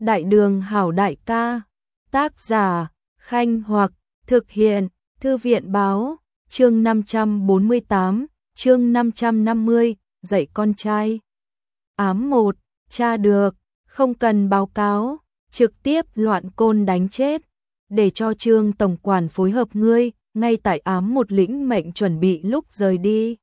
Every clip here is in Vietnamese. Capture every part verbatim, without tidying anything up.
Đại đường hảo đại ca. Tác giả, Khanh Hoặc, thực hiện, Thư viện báo, chương năm trăm bốn mươi tám, chương năm trăm năm mươi, dạy con trai. Ám một, tra được, không cần báo cáo, trực tiếp loạn côn đánh chết, để cho Trương tổng quản phối hợp ngươi, ngay tại ám một lĩnh mệnh chuẩn bị lúc rời đi.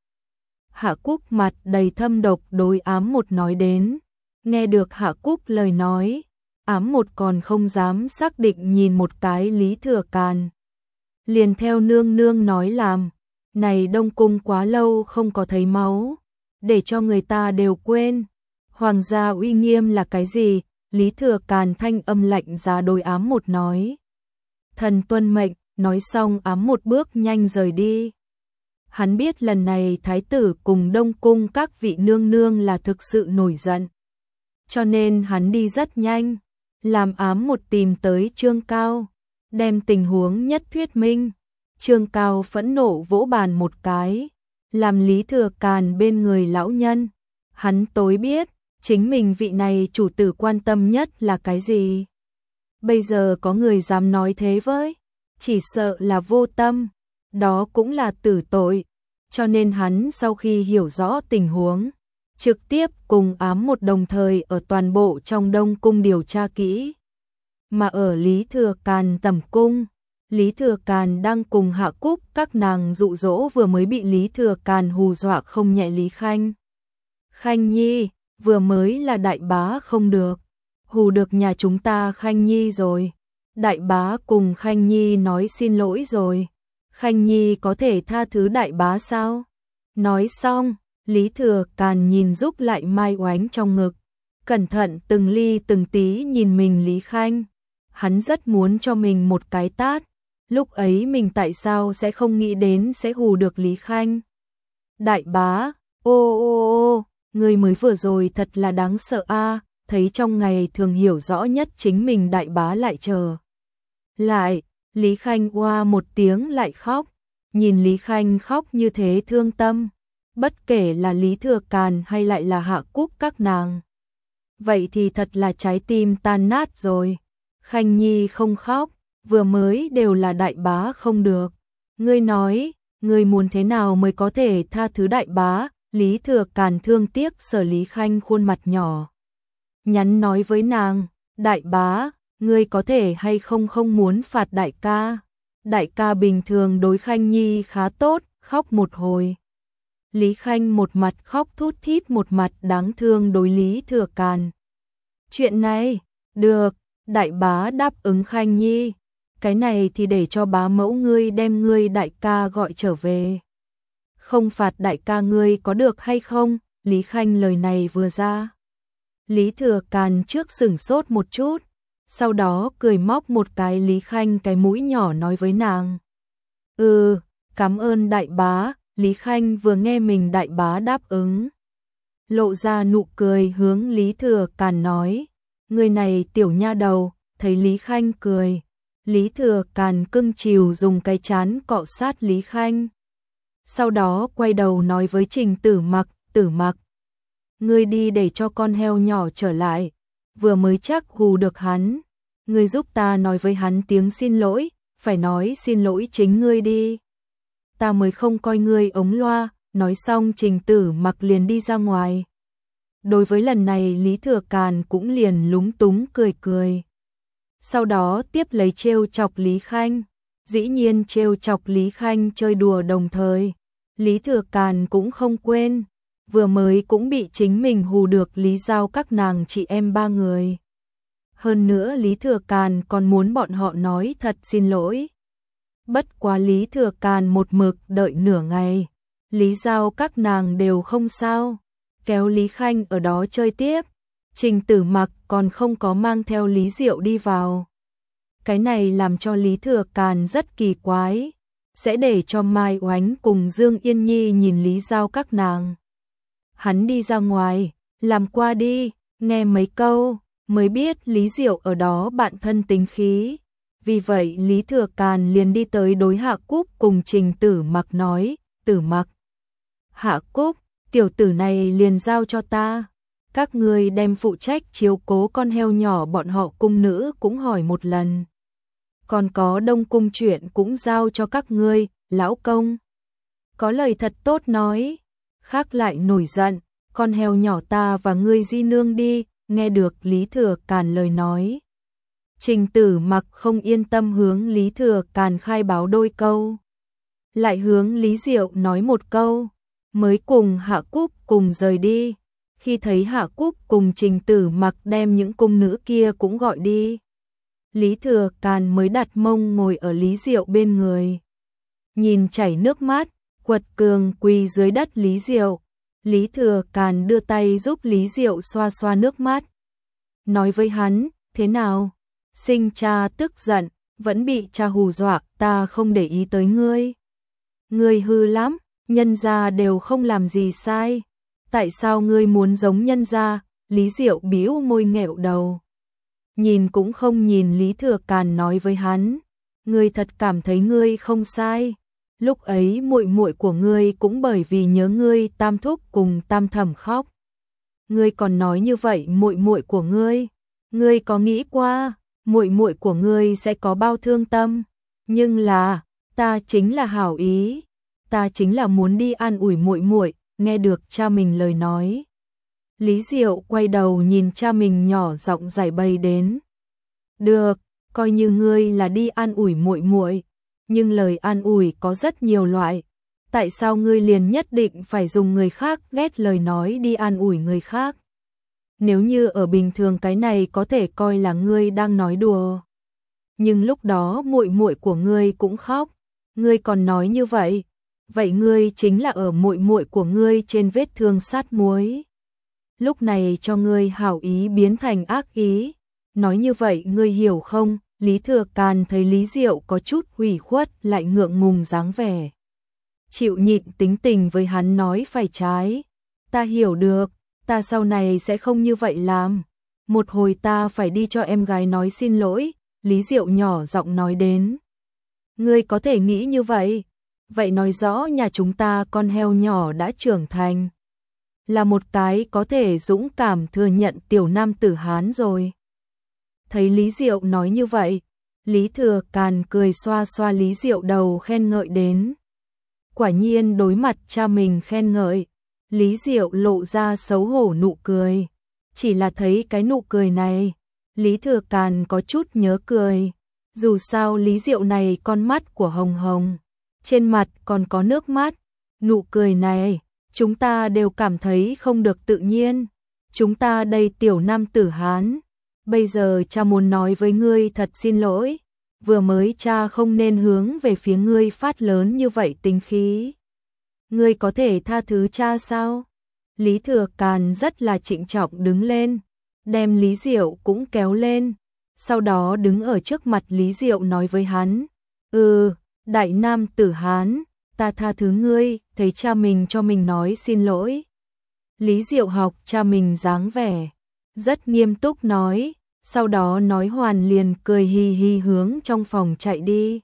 Hạ Cúc mặt đầy thâm độc đối ám một nói đến, nghe được Hạ Cúc lời nói, ám một còn không dám xác định nhìn một cái Lý Thừa Càn. Liền theo nương nương nói làm, này Đông Cung quá lâu không có thấy máu, để cho người ta đều quên. Hoàng gia uy nghiêm là cái gì? Lý Thừa Càn thanh âm lạnh giá đối ám một nói. Thần tuân mệnh, nói xong ám một bước nhanh rời đi. Hắn biết lần này thái tử cùng Đông Cung các vị nương nương là thực sự nổi giận. Cho nên hắn đi rất nhanh, làm ám một tìm tới Trương Cao, đem tình huống nhất thuyết minh. Trương Cao phẫn nộ vỗ bàn một cái, làm Lý Thừa Càn bên người lão nhân. Hắn tối biết, chính mình vị này chủ tử quan tâm nhất là cái gì. Bây giờ có người dám nói thế với, chỉ sợ là vô tâm, đó cũng là tử tội. Cho nên hắn sau khi hiểu rõ tình huống, trực tiếp cùng ám một đồng thời ở toàn bộ trong Đông Cung điều tra kỹ. Mà ở Lý Thừa Càn tẩm cung, Lý Thừa Càn đang cùng Hạ Cúc các nàng dụ dỗ vừa mới bị Lý Thừa Càn hù dọa không nhẹ Lý Khanh. Khanh Nhi, vừa mới là đại bá không được, hù được nhà chúng ta Khanh Nhi rồi. Đại bá cùng Khanh Nhi nói xin lỗi rồi. Khanh Nhi có thể tha thứ đại bá sao? Nói xong, Lý Thừa Càn nhìn giúp lại Mai Oánh trong ngực, cẩn thận từng ly từng tí nhìn mình Lý Khanh. Hắn rất muốn cho mình một cái tát, lúc ấy mình tại sao sẽ không nghĩ đến sẽ hù được Lý Khanh. Đại bá, ô ô ô, người mới vừa rồi thật là đáng sợ a, thấy trong ngày thường hiểu rõ nhất chính mình đại bá lại chờ. Lại, Lý Khanh oa một tiếng lại khóc, nhìn Lý Khanh khóc như thế thương tâm, bất kể là Lý Thừa Càn hay lại là Hạ Cúc các nàng. Vậy thì thật là trái tim tan nát rồi. Khanh Nhi không khóc, vừa mới đều là đại bá không được. Ngươi nói, ngươi muốn thế nào mới có thể tha thứ đại bá? Lý Thừa Càn thương tiếc sờ Lý Khanh khuôn mặt nhỏ, nhắn nói với nàng, đại bá, ngươi có thể hay không không muốn phạt đại ca. Đại ca bình thường đối Khanh Nhi khá tốt, khóc một hồi. Lý Khanh một mặt khóc thút thít một mặt đáng thương đối Lý Thừa Càn. Chuyện này, được, đại bá đáp ứng Khanh Nhi. Cái này thì để cho bá mẫu ngươi đem ngươi đại ca gọi trở về. Không phạt đại ca ngươi có được hay không? Lý Khanh lời này vừa ra, Lý Thừa Càn trước sửng sốt một chút, sau đó cười móc một cái Lý Khanh cái mũi nhỏ nói với nàng. Ừ, cảm ơn đại bá. Lý Khanh vừa nghe mình đại bá đáp ứng, lộ ra nụ cười hướng Lý Thừa Càn nói. Người này tiểu nha đầu. Thấy Lý Khanh cười, Lý Thừa Càn cưng chiều dùng cái chán cọ sát Lý Khanh. Sau đó quay đầu nói với Trình Tử Mặc, Tử Mặc, ngươi đi để cho con heo nhỏ trở lại, vừa mới chắc hù được hắn, ngươi giúp ta nói với hắn tiếng xin lỗi, phải nói xin lỗi chính ngươi đi. Ta mới không coi ngươi ống loa. Nói xong Trình Tử Mặc liền đi ra ngoài. Đối với lần này Lý Thừa Càn cũng liền lúng túng cười cười. Sau đó tiếp lấy trêu chọc Lý Khanh. Dĩ nhiên trêu chọc Lý Khanh chơi đùa đồng thời, Lý Thừa Càn cũng không quên, vừa mới cũng bị chính mình hù được Lý Giao các nàng chị em ba người. Hơn nữa Lý Thừa Càn còn muốn bọn họ nói thật xin lỗi. Bất quá Lý Thừa Càn một mực đợi nửa ngày, Lý Giao các nàng đều không sao, kéo Lý Khanh ở đó chơi tiếp. Trình Tử Mặc còn không có mang theo Lý Diệu đi vào. Cái này làm cho Lý Thừa Càn rất kỳ quái, sẽ để cho Mai Oánh cùng Dương Yên Nhi nhìn Lý Giao các nàng. Hắn đi ra ngoài, làm qua đi, nghe mấy câu, mới biết Lý Diệu ở đó bạn thân tính khí. Vì vậy Lý Thừa Càn liền đi tới đối Hạ Cúc cùng Trình Tử Mặc nói, Tử Mặc, Hạ Cúc, tiểu tử này liền giao cho ta. các ngươi đem phụ trách chiếu cố con heo nhỏ bọn họ cung nữ cũng hỏi một lần. Còn có Đông Cung chuyện cũng giao cho các ngươi, lão công. Có lời thật tốt nói, khác lại nổi giận, con heo nhỏ ta và ngươi di nương đi, nghe được Lý Thừa Càn lời nói. Trình Tử Mặc không yên tâm hướng Lý Thừa Càn khai báo đôi câu. Lại hướng Lý Diệu nói một câu, mới cùng Hạ Cúc cùng rời đi. Khi thấy Hạ Cúc cùng Trình Tử Mặc đem những cung nữ kia cũng gọi đi, Lý Thừa Càn mới đặt mông ngồi ở Lý Diệu bên người. Nhìn chảy nước mắt, quật cường quỳ dưới đất Lý Diệu, Lý Thừa Càn đưa tay giúp Lý Diệu xoa xoa nước mắt. Nói với hắn, thế nào? Sinh cha tức giận, vẫn bị cha hù dọa, ta không để ý tới ngươi. Ngươi hư lắm, nhân gia đều không làm gì sai. Tại sao ngươi muốn giống nhân gia? Lý Diệu bĩu môi nghẹo đầu. Nhìn cũng không nhìn Lý Thừa Càn nói với hắn, ngươi thật cảm thấy ngươi không sai. Lúc ấy muội muội của ngươi cũng bởi vì nhớ ngươi tam thúc cùng tam thẩm khóc. Ngươi còn nói như vậy muội muội của ngươi, ngươi có nghĩ qua muội muội của ngươi sẽ có bao thương tâm? Nhưng là, ta chính là hảo ý, ta chính là muốn đi an ủi muội muội. Nghe được cha mình lời nói, Lý Diệu quay đầu nhìn cha mình nhỏ giọng giải bày đến. Được, coi như ngươi là đi an ủi muội muội, nhưng lời an ủi có rất nhiều loại. Tại sao ngươi liền nhất định phải dùng người khác ghét lời nói đi an ủi người khác? Nếu như ở bình thường cái này có thể coi là ngươi đang nói đùa. Nhưng lúc đó muội muội của ngươi cũng khóc, ngươi còn nói như vậy, vậy ngươi chính là ở muội muội của ngươi trên vết thương sát muối. Lúc này cho ngươi hảo ý biến thành ác ý, nói như vậy ngươi hiểu không? Lý Thừa Càn thấy Lý Diệu có chút ủy khuất lại ngượng ngùng dáng vẻ, chịu nhịn tính tình với hắn nói phải trái. Ta hiểu được, ta sau này sẽ không như vậy làm. Một hồi ta phải đi cho em gái nói xin lỗi. Lý Diệu nhỏ giọng nói đến. Ngươi có thể nghĩ như vậy, vậy nói rõ nhà chúng ta con heo nhỏ đã trưởng thành, là một cái có thể dũng cảm thừa nhận tiểu nam tử Hán rồi. Thấy Lý Diệu nói như vậy, Lý Thừa Càn cười xoa xoa Lý Diệu đầu khen ngợi đến. Quả nhiên đối mặt cha mình khen ngợi, Lý Diệu lộ ra xấu hổ nụ cười. Chỉ là thấy cái nụ cười này, Lý Thừa Càn có chút nhớ cười. Dù sao Lý Diệu này con mắt của Hồng Hồng, trên mặt còn có nước mắt. Nụ cười này, chúng ta đều cảm thấy không được tự nhiên. Chúng ta đây tiểu nam tử Hán, bây giờ cha muốn nói với ngươi thật xin lỗi. Vừa mới cha không nên hướng về phía ngươi phát lớn như vậy tính khí. Ngươi có thể tha thứ cha sao? Lý Thừa Càn rất là trịnh trọng đứng lên, đem Lý Diệu cũng kéo lên. Sau đó đứng ở trước mặt Lý Diệu nói với hắn. Ừ, đại nam tử Hán, ta tha thứ ngươi. Thấy cha mình cho mình nói xin lỗi, Lý Diệu học cha mình dáng vẻ, rất nghiêm túc nói. Sau đó nói hoàn liền cười hi hi hướng trong phòng chạy đi.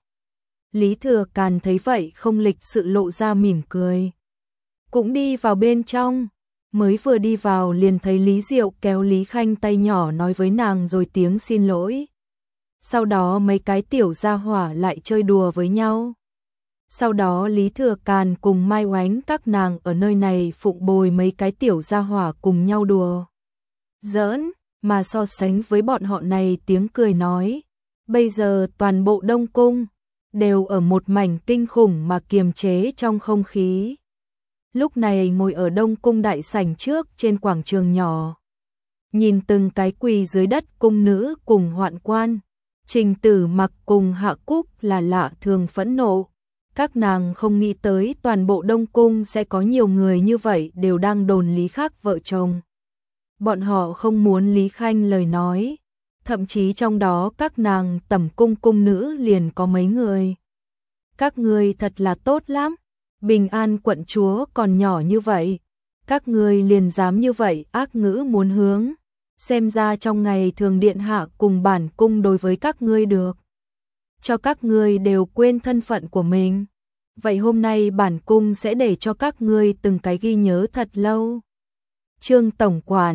Lý Thừa Càn thấy vậy không lịch sự lộ ra mỉm cười, cũng đi vào bên trong. Mới vừa đi vào liền thấy Lý Diệu kéo Lý Khanh tay nhỏ nói với nàng rồi tiếng xin lỗi. Sau đó mấy cái tiểu gia hỏa lại chơi đùa với nhau. Sau đó Lý Thừa Càn cùng Mai Oánh các nàng ở nơi này phụng bồi mấy cái tiểu gia hỏa cùng nhau đùa giỡn, mà so sánh với bọn họ này tiếng cười nói. Bây giờ toàn bộ Đông Cung đều ở một mảnh kinh khủng mà kiềm chế trong không khí. Lúc này ngồi ở Đông Cung đại sảnh trước trên quảng trường nhỏ, nhìn từng cái quỳ dưới đất cung nữ cùng hoạn quan, Trình Tử Mặc cùng Hạ Cúc là lạ thường phẫn nộ. Các nàng không nghĩ tới toàn bộ Đông Cung sẽ có nhiều người như vậy đều đang đồn Lý Khắc vợ chồng. Bọn họ không muốn Lý Khanh lời nói, thậm chí trong đó các nàng tẩm cung cung nữ liền có mấy người. Các ngươi thật là tốt lắm, Bình An quận chúa còn nhỏ như vậy, các ngươi liền dám như vậy ác ngữ muốn hướng. Xem ra trong ngày thường điện hạ cùng bản cung đối với các ngươi được, cho các ngươi đều quên thân phận của mình. Vậy hôm nay bản cung sẽ để cho các ngươi từng cái ghi nhớ thật lâu. Trương tổng quản,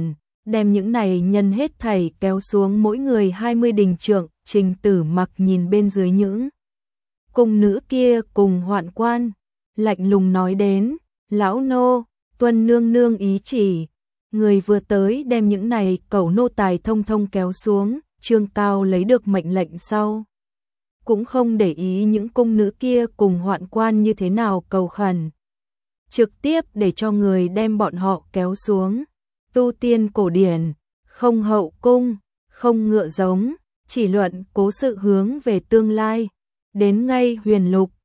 đem những này nhân hết thảy kéo xuống mỗi người hai mươi đình trượng. Trình Tử Mặc nhìn bên dưới những cung nữ kia cùng hoạn quan, lạnh lùng nói đến, lão nô, tuân nương nương ý chỉ, người vừa tới đem những này cẩu nô tài thông thông kéo xuống. Trương Cao lấy được mệnh lệnh sau, cũng không để ý những cung nữ kia cùng hoạn quan như thế nào cầu khẩn, trực tiếp để cho người đem bọn họ kéo xuống. Tu tiên cổ điển, không hậu cung, không ngựa giống, chỉ luận cố sự hướng về tương lai. Đến ngay huyền lục,